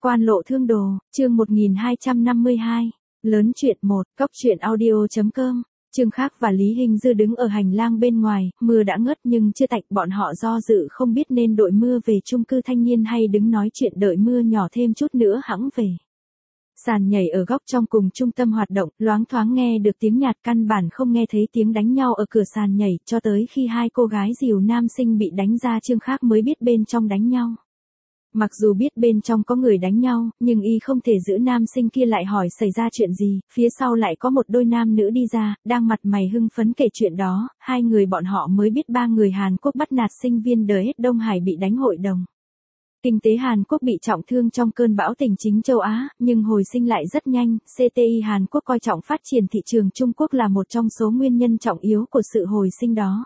Quan lộ thương đồ, chương 1252. Lớn chuyện 1, Cóc truyện audio.com. Trương Khắc và Lý Hinh Dư đứng ở hành lang bên ngoài, mưa đã ngớt nhưng chưa tạnh, bọn họ do dự không biết nên đội mưa về chung cư thanh niên hay đứng nói chuyện đợi mưa nhỏ thêm chút nữa hẵng về. Sàn nhảy ở góc trong cùng trung tâm hoạt động, loáng thoáng nghe được tiếng nhạc, căn bản không nghe thấy tiếng đánh nhau ở cửa sàn nhảy, cho tới khi hai cô gái dìu nam sinh bị đánh ra Trương Khắc mới biết bên trong đánh nhau. Mặc dù biết bên trong có người đánh nhau, nhưng y không thể giữ nam sinh kia lại hỏi xảy ra chuyện gì, phía sau lại có một đôi nam nữ đi ra, đang mặt mày hưng phấn kể chuyện đó, hai người bọn họ mới biết ba người Hàn Quốc bắt nạt sinh viên đời hết Đông Hải bị đánh hội đồng. Kinh tế Hàn Quốc bị trọng thương trong cơn bão tình chính châu Á, nhưng hồi sinh lại rất nhanh, CTI Hàn Quốc coi trọng phát triển thị trường Trung Quốc là một trong số nguyên nhân trọng yếu của sự hồi sinh đó.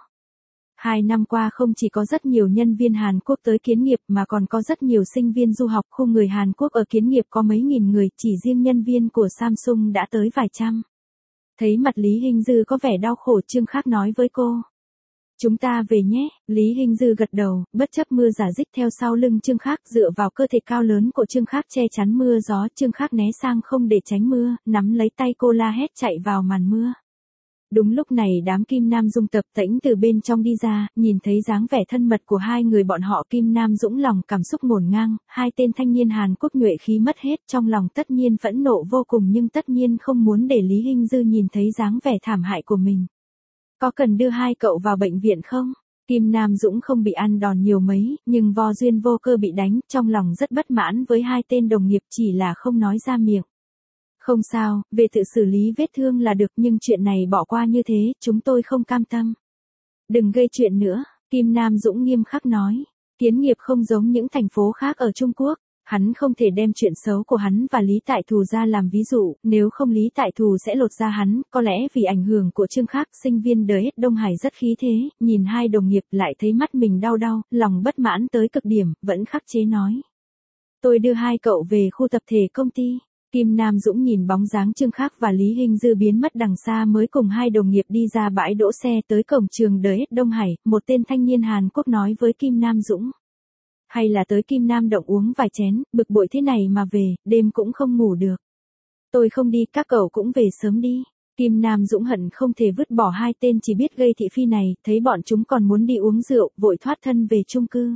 2 năm qua không chỉ có rất nhiều nhân viên Hàn Quốc tới kiến nghiệp mà còn có rất nhiều sinh viên du học, khu người Hàn Quốc ở kiến nghiệp có mấy nghìn người, chỉ riêng nhân viên của Samsung đã tới vài trăm. Thấy mặt Lý Hinh Dư có vẻ đau khổ, Trương Khắc nói với cô. Chúng ta về nhé, Lý Hinh Dư gật đầu, bất chấp mưa rả rích theo sau lưng Trương Khắc, dựa vào cơ thể cao lớn của Trương Khắc che chắn mưa gió, Trương Khắc né sang không để tránh mưa, nắm lấy tay cô la hét chạy vào màn mưa. Đúng lúc này đám Kim Nam Dung Tập Tễnh từ bên trong đi ra, nhìn thấy dáng vẻ thân mật của hai người bọn họ, Kim Nam Dũng lòng cảm xúc ngổn ngang, hai tên thanh niên Hàn Quốc nhuệ khí mất hết, trong lòng tất nhiên phẫn nộ vô cùng nhưng tất nhiên không muốn để Lý Hinh Dư nhìn thấy dáng vẻ thảm hại của mình. Có cần đưa hai cậu vào bệnh viện không? Kim Nam Dũng không bị ăn đòn nhiều mấy, nhưng vô duyên vô cơ bị đánh, trong lòng rất bất mãn với hai tên đồng nghiệp, chỉ là không nói ra miệng. Không sao, về tự xử lý vết thương là được, nhưng chuyện này bỏ qua như thế, chúng tôi không cam tâm. Đừng gây chuyện nữa, Kim Nam Dũng nghiêm khắc nói. Kiến nghiệp không giống những thành phố khác ở Trung Quốc, hắn không thể đem chuyện xấu của hắn và Lý Tại Thù ra làm ví dụ, nếu không Lý Tại Thù sẽ lột ra hắn, có lẽ vì ảnh hưởng của Trương Khắc, sinh viên đời hết Đông Hải rất khí thế, nhìn hai đồng nghiệp lại thấy mắt mình đau đau, lòng bất mãn tới cực điểm, vẫn khắc chế nói. Tôi đưa hai cậu về khu tập thể công ty. Kim Nam Dũng nhìn bóng dáng Trương Khắc và Lý Hinh Dư biến mất đằng xa mới cùng hai đồng nghiệp đi ra bãi đỗ xe tới cổng trường đời hết Đông Hải, một tên thanh niên Hàn Quốc nói với Kim Nam Dũng. Hay là tới Kim Nam Động uống vài chén, bực bội thế này mà về, đêm cũng không ngủ được. Tôi không đi, các cậu cũng về sớm đi. Kim Nam Dũng hận không thể vứt bỏ hai tên chỉ biết gây thị phi này, thấy bọn chúng còn muốn đi uống rượu, vội thoát thân về chung cư.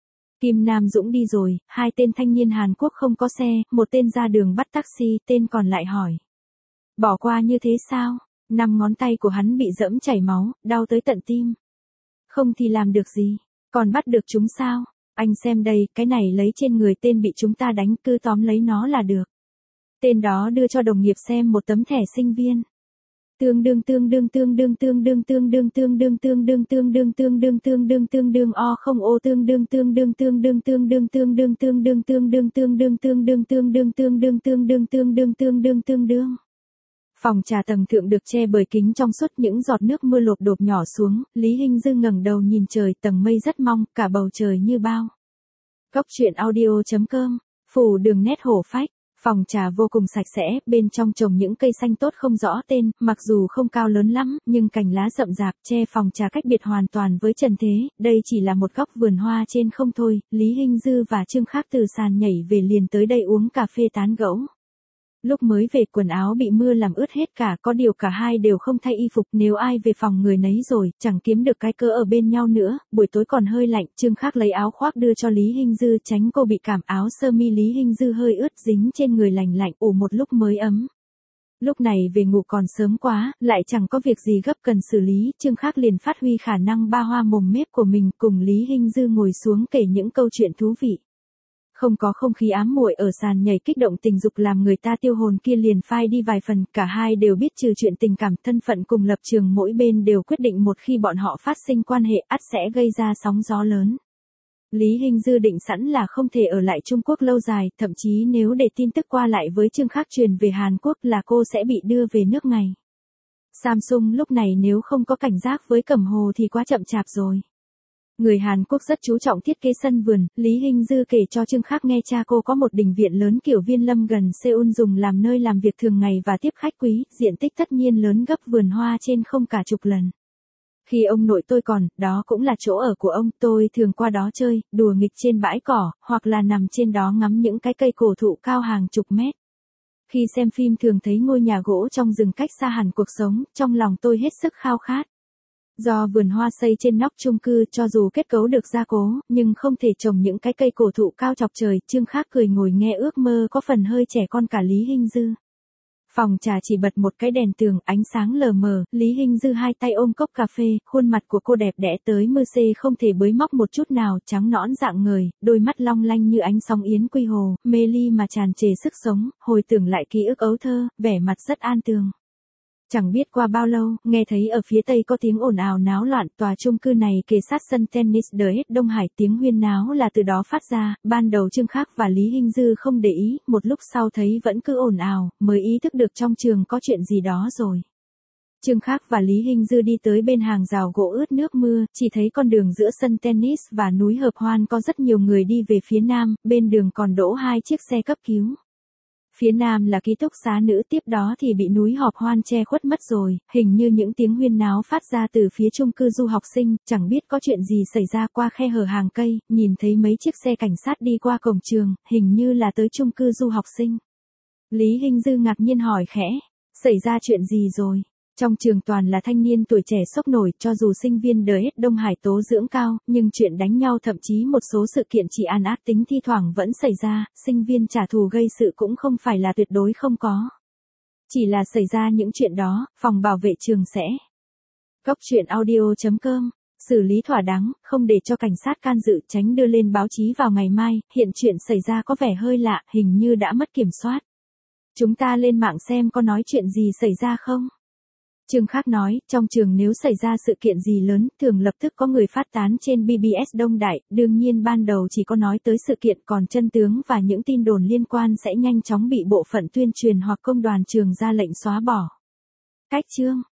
Kim Nam Dũng đi rồi, hai tên thanh niên Hàn Quốc không có xe, một tên ra đường bắt taxi, tên còn lại hỏi. Bỏ qua như thế sao? 5 ngón tay của hắn bị giẫm chảy máu, đau tới tận tim. Không thì làm được gì, còn bắt được chúng sao? Anh xem đây, cái này lấy trên người tên bị chúng ta đánh, cứ tóm lấy nó là được. Tên đó đưa cho đồng nghiệp xem một tấm thẻ sinh viên. Tương đương o không ô tương đương Phòng trà tầng thượng được che bởi kính trong suốt, những giọt nước mưa lộp độp nhỏ xuống, Lý Hinh Dư ngẩng đầu nhìn trời, tầng mây rất mong, cả bầu trời như bao. Cóc truyện audio.com, phủ đường nét hổ phách. Phòng trà vô cùng sạch sẽ, bên trong trồng những cây xanh tốt không rõ tên, mặc dù không cao lớn lắm, nhưng cành lá rậm rạp, che phòng trà cách biệt hoàn toàn với trần thế, đây chỉ là một góc vườn hoa trên không thôi. Lý Hinh Dư và Trương Khắc từ sàn nhảy về liền tới đây uống cà phê tán gẫu. Lúc mới về quần áo bị mưa làm ướt hết cả, có điều cả hai đều không thay y phục, nếu ai về phòng người nấy rồi, chẳng kiếm được cái cớ ở bên nhau nữa. Buổi tối còn hơi lạnh, Trương Khắc lấy áo khoác đưa cho Lý Hinh Dư tránh cô bị cảm, áo sơ mi Lý Hinh Dư hơi ướt dính trên người lành lạnh, ủ một lúc mới ấm. Lúc này về ngủ còn sớm quá, lại chẳng có việc gì gấp cần xử lý, Trương Khắc liền phát huy khả năng ba hoa mồm mép của mình, cùng Lý Hinh Dư ngồi xuống kể những câu chuyện thú vị. Không có không khí ám muội ở sàn nhảy kích động tình dục làm người ta tiêu hồn kia liền phai đi vài phần, cả hai đều biết trừ chuyện tình cảm, thân phận cùng lập trường mỗi bên đều quyết định một khi bọn họ phát sinh quan hệ ắt sẽ gây ra sóng gió lớn. Lý Hinh Dư định sẵn là không thể ở lại Trung Quốc lâu dài, thậm chí nếu để tin tức qua lại với Trương Khắc truyền về Hàn Quốc là cô sẽ bị đưa về nước ngày. Samsung lúc này nếu không có cảnh giác với Cẩm Hồ thì quá chậm chạp rồi. Người Hàn Quốc rất chú trọng thiết kế sân vườn, Lý Hinh Dư kể cho Trương Khắc nghe cha cô có một đình viện lớn kiểu Viên Lâm gần Seoul dùng làm nơi làm việc thường ngày và tiếp khách quý, diện tích tất nhiên lớn gấp vườn hoa trên không cả chục lần. Khi ông nội tôi còn, đó cũng là chỗ ở của ông, tôi thường qua đó chơi, đùa nghịch trên bãi cỏ, hoặc là nằm trên đó ngắm những cái cây cổ thụ cao hàng chục mét. Khi xem phim thường thấy ngôi nhà gỗ trong rừng cách xa hẳn cuộc sống, trong lòng tôi hết sức khao khát. Do vườn hoa xây trên nóc chung cư cho dù kết cấu được gia cố, nhưng không thể trồng những cái cây cổ thụ cao chọc trời, Trương Khác cười ngồi nghe ước mơ có phần hơi trẻ con cả Lý Hinh Dư. Phòng trà chỉ bật một cái đèn tường, ánh sáng lờ mờ, Lý Hinh Dư hai tay ôm cốc cà phê, khuôn mặt của cô đẹp đẽ tới mơ xê không thể bới móc một chút nào, trắng nõn rạng ngời, đôi mắt long lanh như ánh sóng yến quy hồ, mê ly mà tràn trề sức sống, hồi tưởng lại ký ức ấu thơ, vẻ mặt rất an tường. Chẳng biết qua bao lâu, nghe thấy ở phía tây có tiếng ồn ào náo loạn, tòa chung cư này kề sát sân tennis The Hết Đông Hải, tiếng huyên náo là từ đó phát ra, ban đầu Trương Khác và Lý Hinh Dư không để ý, một lúc sau thấy vẫn cứ ồn ào, mới ý thức được trong trường có chuyện gì đó rồi. Trương Khác và Lý Hinh Dư đi tới bên hàng rào gỗ ướt nước mưa, chỉ thấy con đường giữa sân tennis và núi hợp hoan có rất nhiều người đi về phía nam, bên đường còn đỗ hai chiếc xe cấp cứu. Phía nam là ký túc xá nữ, tiếp đó thì bị núi họp hoan che khuất mất rồi, hình như những tiếng huyên náo phát ra từ phía chung cư du học sinh, chẳng biết có chuyện gì xảy ra. Qua khe hở hàng cây, nhìn thấy mấy chiếc xe cảnh sát đi qua cổng trường, hình như là tới chung cư du học sinh. Lý Hinh Dư ngạc nhiên hỏi khẽ, xảy ra chuyện gì rồi? Trong trường toàn là thanh niên tuổi trẻ sốc nổi, cho dù sinh viên The Hết Đông Hải tố dưỡng cao, nhưng chuyện đánh nhau thậm chí một số sự kiện chỉ an ác tính thi thoảng vẫn xảy ra, sinh viên trả thù gây sự cũng không phải là tuyệt đối không có. Chỉ là xảy ra những chuyện đó, phòng bảo vệ trường sẽ. Góc truyện audio.com, xử lý thỏa đáng, không để cho cảnh sát can dự, tránh đưa lên báo chí vào ngày mai, hiện chuyện xảy ra có vẻ hơi lạ, hình như đã mất kiểm soát. Chúng ta lên mạng xem có nói chuyện gì xảy ra không? Trương Khác nói, trong trường nếu xảy ra sự kiện gì lớn, thường lập tức có người phát tán trên BBS Đông Đại, đương nhiên ban đầu chỉ có nói tới sự kiện, còn chân tướng và những tin đồn liên quan sẽ nhanh chóng bị bộ phận tuyên truyền hoặc công đoàn trường ra lệnh xóa bỏ. Cách chương